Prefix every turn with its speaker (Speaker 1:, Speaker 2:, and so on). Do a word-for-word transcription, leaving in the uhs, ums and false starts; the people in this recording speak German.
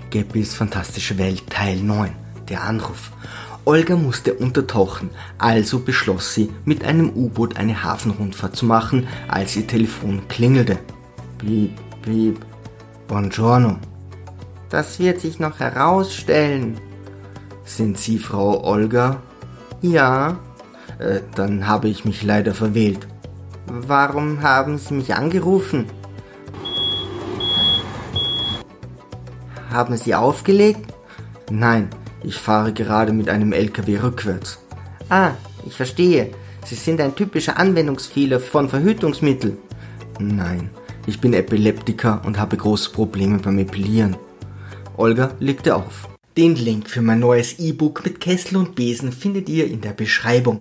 Speaker 1: Gappys fantastische Welt Teil neun. Der Anruf. Olga musste untertauchen, also beschloss sie, mit einem U-Boot eine Hafenrundfahrt zu machen, als ihr Telefon klingelte. Piep, piep. Buongiorno. Das wird sich noch herausstellen. Sind Sie Frau Olga? Ja. Äh, dann habe ich mich leider verwählt. Warum haben Sie mich angerufen? Haben Sie aufgelegt? Nein, ich fahre gerade mit einem L K W rückwärts. Ah, ich verstehe. Sie sind ein typischer Anwendungsfehler von Verhütungsmitteln. Nein, ich bin Epileptiker und habe große Probleme beim Epilieren. Olga legte auf. Den Link für mein neues E-Book mit Kessel und Besen findet ihr in der Beschreibung.